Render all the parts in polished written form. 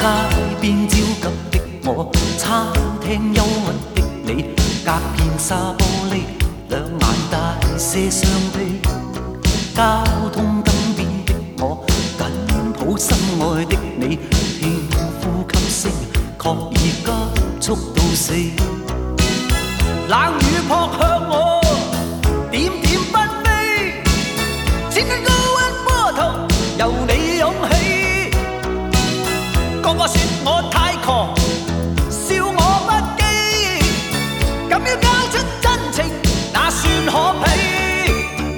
邊焦急的我，餐廳憂鬱的你，隔片紗玻璃，兩眼大些傷悲。交通燈邊的我，緊抱心愛的你，輕呼吸聲，確已急速到死。冷雨撲向我，點點紛飛，千斤高溫波濤由你湧起。個個說我太狂，笑我不羈，敢於交出真情，那算可鄙？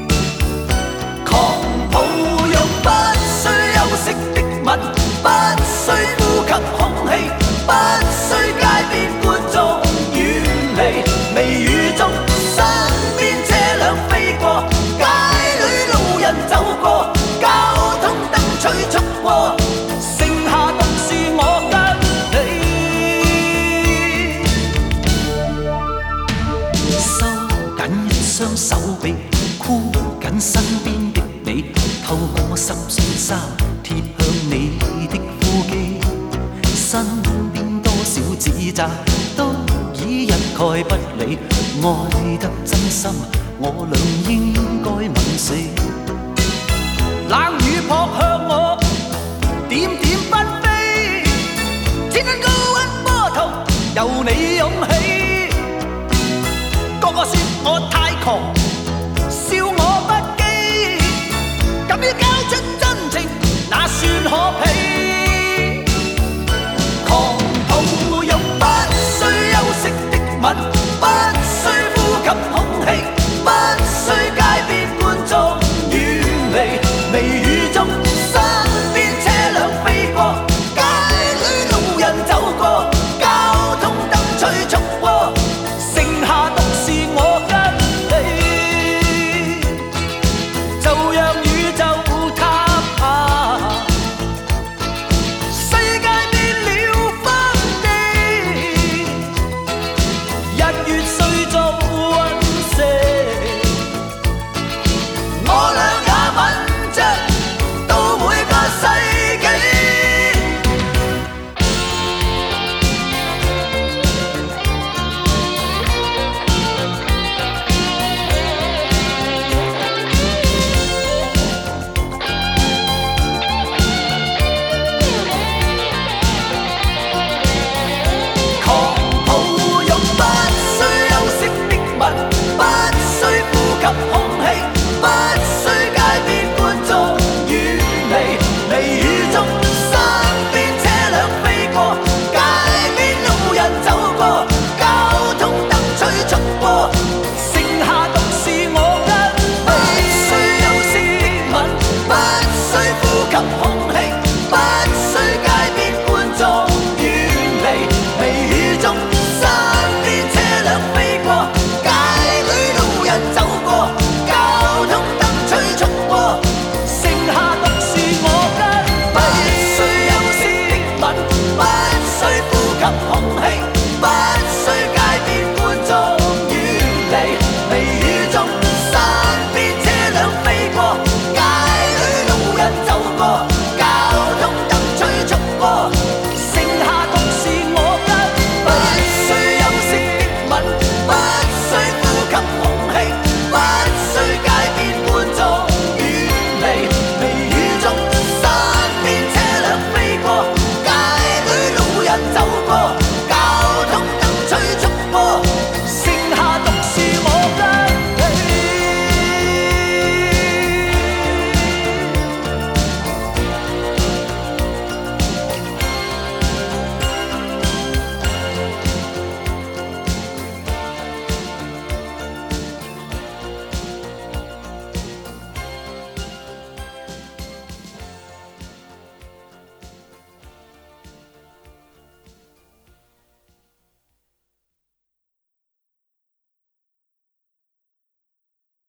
狂抱擁不需休息的吻，不需呼吸空氣，不需街邊觀眾遠離，微雨中身邊車輛飛過，街裏路人走過，交通燈催促過，剩下獨是我跟你。收緊一雙手臂，箍緊身邊的你，透過濕碎衫貼向你的呼肌，身邊多少指責都已一概不理，愛得真心，我倆應該吻死。冷雨撲